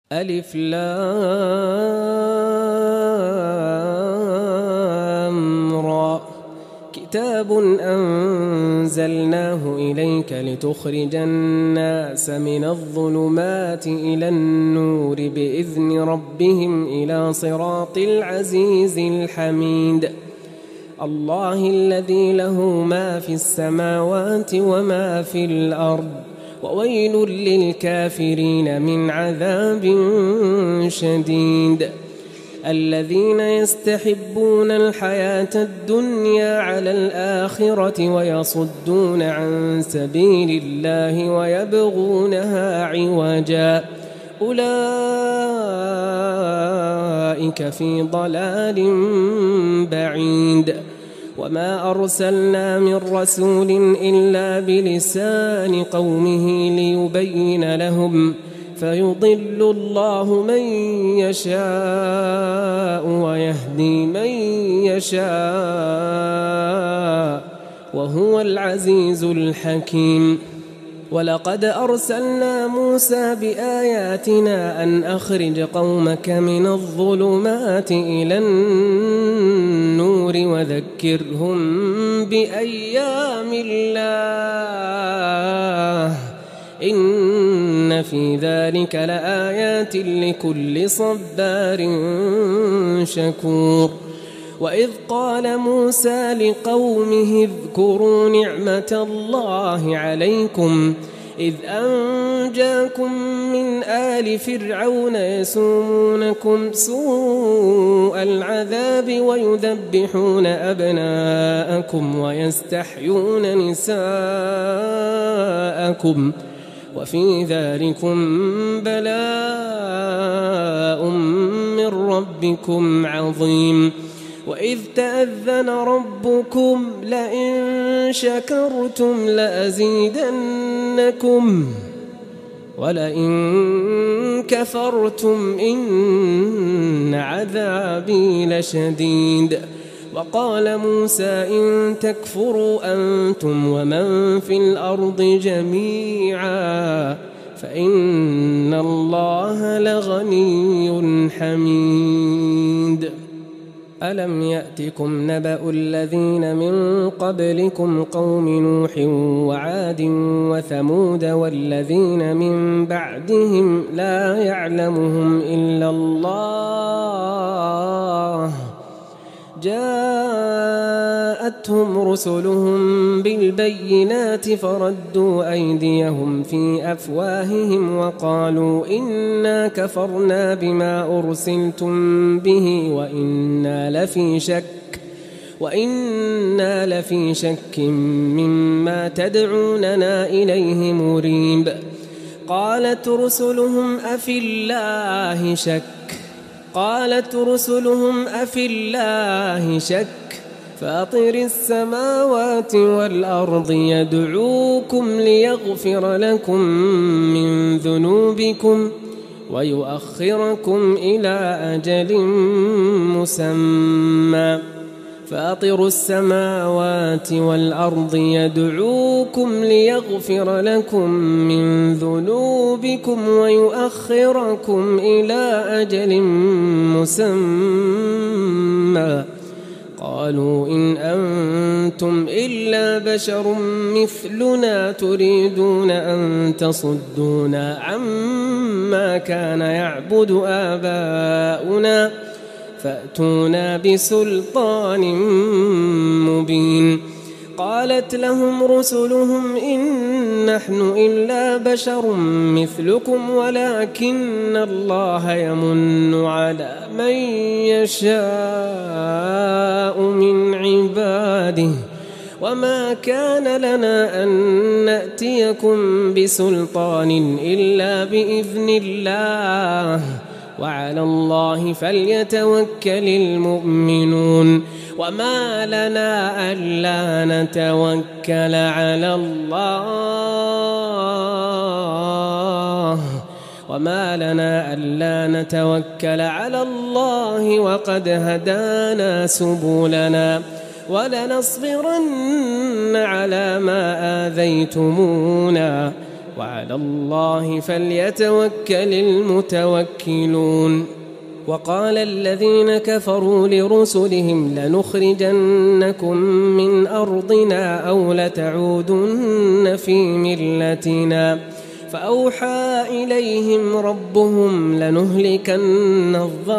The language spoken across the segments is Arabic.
ألف لام را كتاب أنزلناه إليك لتخرج الناس من الظلمات إلى النور بإذن ربهم إلى صراط العزيز الحميد الله الذي له ما في السماوات وما في الأرض وويل للكافرين من عذاب شديد الذين يستحبون الحياة الدنيا على الآخرة ويصدون عن سبيل الله ويبغونها عوجا أولئك في ضلال بعيد وما أرسلنا من رسول إلا بلسان قومه ليبين لهم فيضل الله من يشاء ويهدي من يشاء وهو العزيز الحكيم ولقد أرسلنا موسى بآياتنا أن أخرج قومك من الظلمات إلى النور وذكرهم بأيام الله إن في ذلك لآيات لكل صبار شكور وإذ قال موسى لقومه اذكروا نعمة الله عليكم إذ أنجاكم من آل فرعون يسومونكم سوء العذاب ويذبحون أبناءكم ويستحيون نساءكم وفي ذلكم بلاء من ربكم عظيم وإذ تأذن ربكم لئن شكرتم لأزيدنكم ولئن كفرتم إن عذابي لشديد وقال موسى إن تكفروا أنتم ومن في الأرض جميعا فإن الله لغني حميد ألم يأتكم نبأ الذين من قبلكم قوم نوح وعاد وثمود والذين من بعدهم لا يعلمهم إلا الله جاءتهم رسلهم بالبينات فردوا أيديهم في أفواههم وقالوا إنا كفرنا بما أرسلتم به وإنا لفي شك مما تدعوننا إليه مريب قالت رسلهم أفي الله شك فاطر السماوات والأرض يدعوكم ليغفر لكم من ذنوبكم ويؤخركم إلى أجل مسمى فاطر السماوات والأرض يدعوكم ليغفر لكم من ذنوبكم ويؤخركم إلى أجل مسمى قالوا إن أنتم إلا بشر مثلنا تريدون أن تصدونا عما كان يعبد آباؤنا فأتونا بسلطان مبين قالت لهم رسلهم إن نحن إلا بشر مثلكم ولكن الله يمن على من يشاء من عباده وما كان لنا أن نأتيكم بسلطان إلا بإذن الله وعلى الله فليتوكل المؤمنون وما لنا ألا نتوكل على الله وقد هدانا سبلنا ولنصبرن على ما آذيتمونا وعلى الله فليتوكل المتوكلون. وقال الذين كفروا لرسلهم لنخرجنكم من أرضنا أو لتعودن في ملتنا فأوحى إليهم ربهم لنهلكن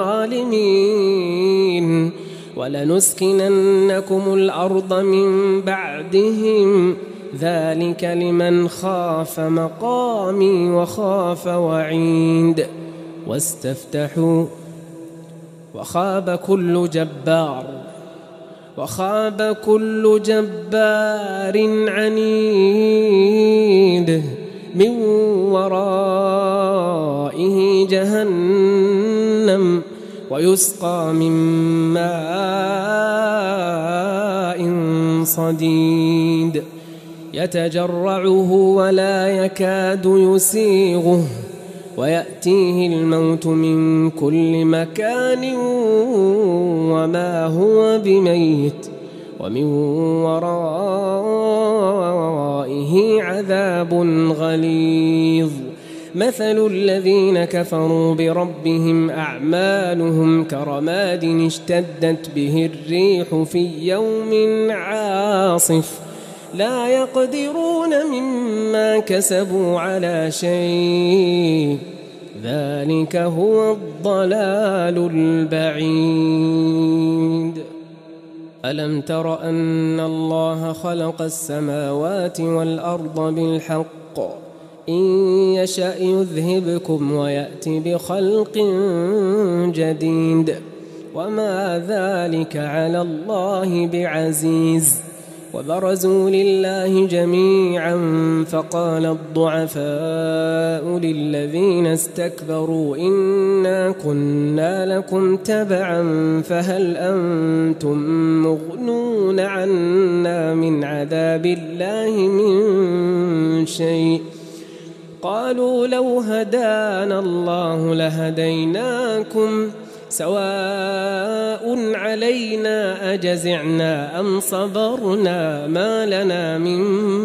الظالمين ولنسكننكم الأرض من بعدهم ذلك لمن خاف مقامي وخاف وعيد. واستفتحوا وخاب كل جبار عنيد من ورائه جهنم ويسقى من ماء صديد يتجرعه ولا يكاد يسيغه ويأتيه الموت من كل مكان وما هو بميت ومن ورائه عذاب غليظ. مثل الذين كفروا بربهم أعمالهم كرماد اشتدت به الريح في يوم عاصف لا يقدرون مما كسبوا على شيء ذلك هو الضلال البعيد. ألم تر أن الله خلق السماوات والأرض بالحق إن يشأ يذهبكم ويأتي بخلق جديد وما ذلك على الله بعزيز. وبرزوا لله جميعا فقال الضعفاء للذين استكبروا إنا كنا لكم تبعا فهل أنتم مغنون عنا من عذاب الله من شيء قالوا لو هدانا الله لهديناكم سواء علينا أجزعنا أم صبرنا ما لنا من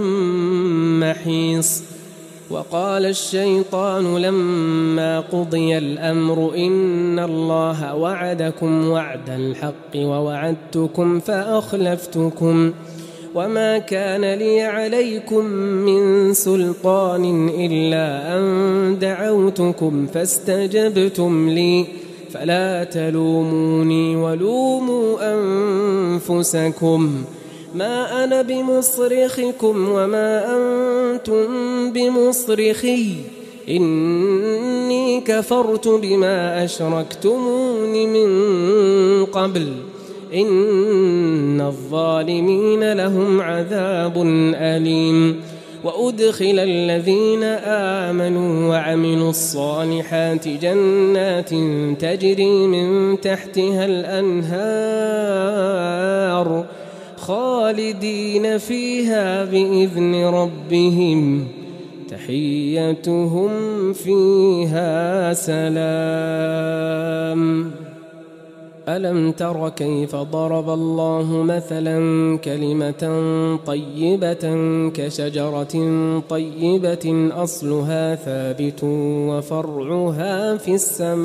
محيص. وقال الشيطان لما قضي الأمر إن الله وعدكم وعد الحق ووعدتكم فأخلفتكم وما كان لي عليكم من سلطان إلا أن دعوتكم فاستجبتم لي فلا تلوموني ولوموا أنفسكم ما أنا بمصرخكم وما أنتم بمصرخي إني كفرت بما أشركتمون من قبل إن الظالمين لهم عذاب أليم. وأدخل الذين آمنوا وعملوا الصالحات جنات تجري من تحتها الأنهار خالدين فيها بإذن ربهم تحيتهم فيها سلام. ألم تر كيف ضرب الله مثلا كلمة طيبة كشجرة طيبة أصلها ثابت وفرعها في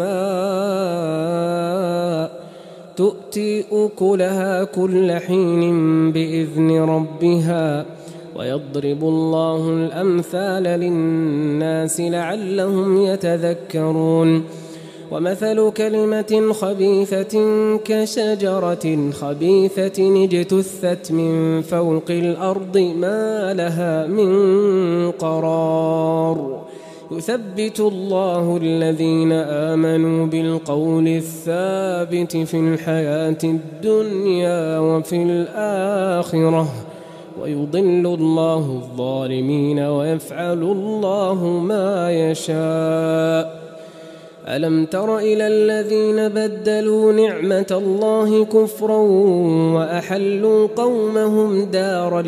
السماء تؤتي أكلها كل حين بإذن ربها ويضرب الله الأمثال للناس لعلهم يتذكرون. ومثل كلمة خبيثة كشجرة خبيثة اجتثت من فوق الأرض ما لها من قرار يثبت الله الذين آمنوا بالقول الثابت في الحياة الدنيا وفي الآخرة ويضل الله الظالمين ويفعل الله ما يشاء. ألم تر إلى الذين بدلوا نعمة الله كفرا وأحلوا قومهم دار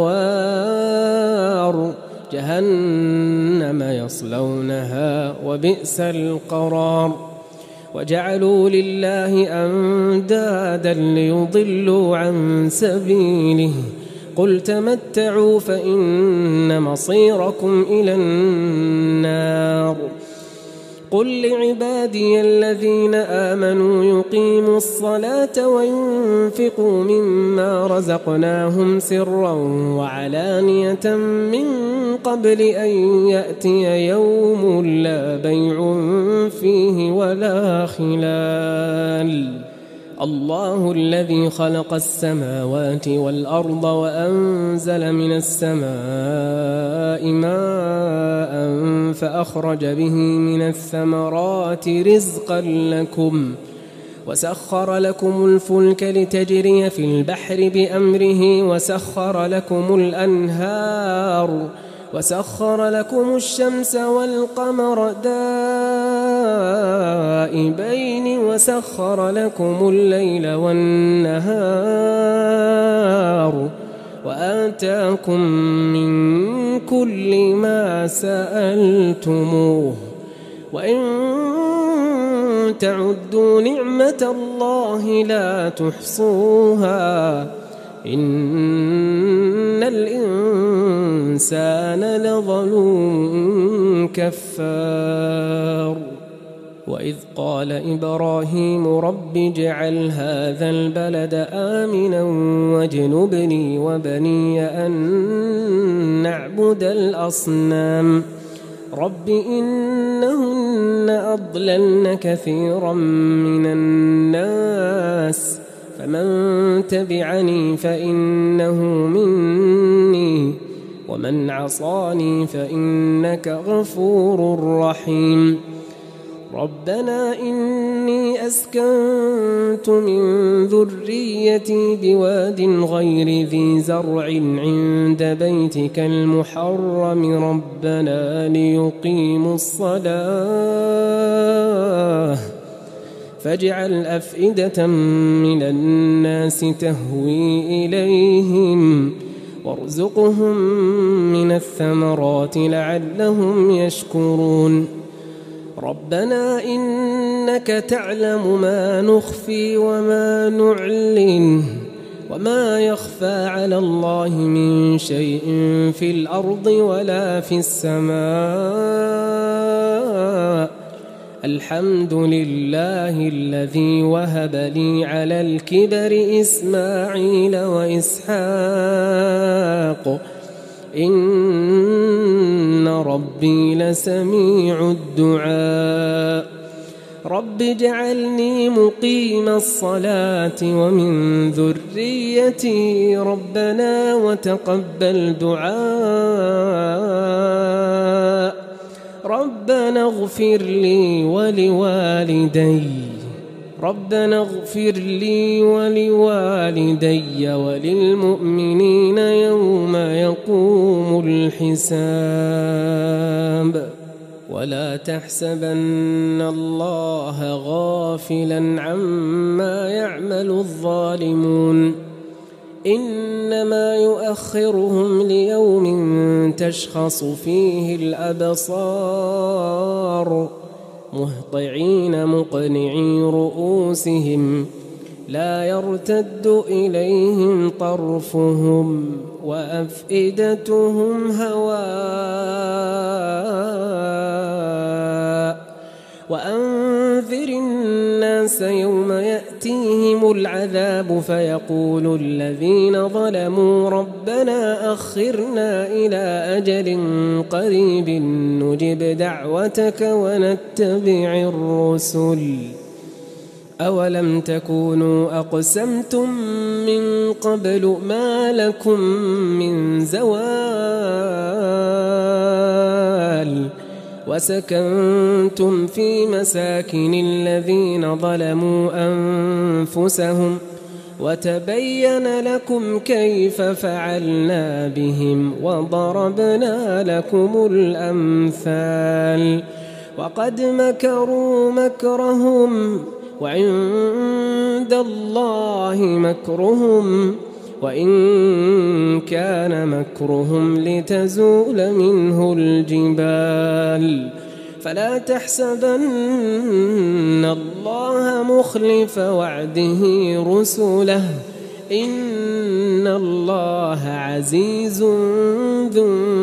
البوار جهنم يصلونها وبئس القرار. وجعلوا لله أندادا ليضلوا عن سبيله قل تمتعوا فإن مصيركم إلى النار قل لعبادي الذين آمنوا يقيموا الصلاة وينفقوا مما رزقناهم سرا وعلانية من قبل أن يأتي يوم لا بيع فيه ولا خلال الله الذي خلق السماوات والأرض وأنزل من السماء ماء فأخرج به من الثمرات رزقا لكم وسخر لكم الفلك لتجري في البحر بأمره وسخر لكم الأنهار وسخر لكم الشمس والقمر دائبين وسخر لكم الليل والنهار وآتاكم من كل ما سألتموه وإن تعدوا نعمة الله لا تحصوها إن الإنسان لظلوم كفار وإذ قال إبراهيم رب اجعل هذا البلد آمنا واجنبني وبني أن نعبد الأصنام رب إنهن أضللن كثيرا من الناس فمن تبعني فإنه مني ومن عصاني فإنك غفور رحيم ربنا إني أسكنت من ذريتي بواد غير ذي زرع عند بيتك المحرم ربنا ليقيموا الصلاة فاجعل أفئدة من الناس تهوي إليهم وارزقهم من الثمرات لعلهم يشكرون ربنا إنك تعلم ما نخفي وما نعلن وما يخفى على الله من شيء في الأرض ولا في السماء الحمد لله الذي وهب لي على الكبر إسماعيل وإسحاق إن ربي لسميع الدعاء رب اجعلني مقيم الصلاة ومن ذريتي ربنا وتقبل دعاء ربنا اغفر لي ولوالدي وللمؤمنين يوم يقوم الحساب ولا تحسبن الله غافلا عما يعمل الظالمون إنما يؤخرهم ليوم تشخص فيه الأبصار مهطعين مقنعي رؤوسهم لا يرتد إليهم طرفهم وأفئدتهم هواء وأنذر الناس يوم يأتيهم العذاب فيقول الذين ظلموا ربنا أخرنا إلى أجل قريب نجب دعوتك ونتبع الرسل أولم تكونوا أقسمتم من قبل ما لكم من زوال وسكنتم في مساكن الذين ظلموا أنفسهم وتبين لكم كيف فعلنا بهم وضربنا لكم الأمثال وقد مكروا مكرهم وعند الله مكرهم وإن كان مكرهم لتزول منه الجبال فلا تحسبن الله مخلف وعده رسله إن الله عزيز ذو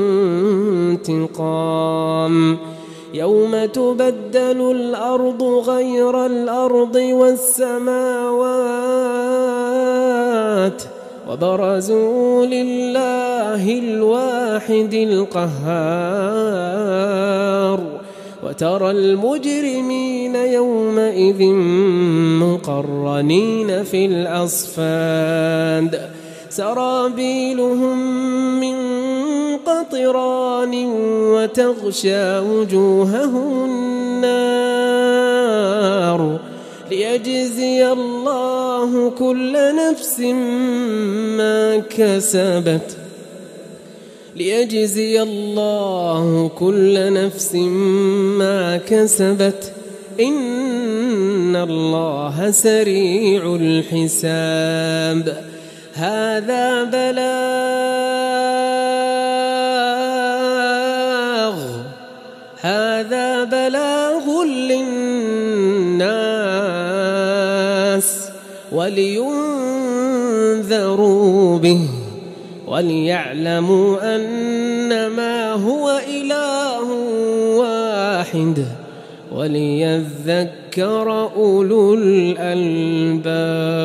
انتقام يوم تبدل الأرض غير الأرض والسماوات وبرزوا لله الواحد القهار وترى المجرمين يومئذ مقرنين في الأصفاد سرابيلهم من قطران وتغشى وجوههم النار ليجزي الله كل نفس ما كسبت إن الله سريع الحساب هذا بلاغ للناس ولينذروا به وليعلموا أنما هو إله واحد وليذكر أولو الألباب.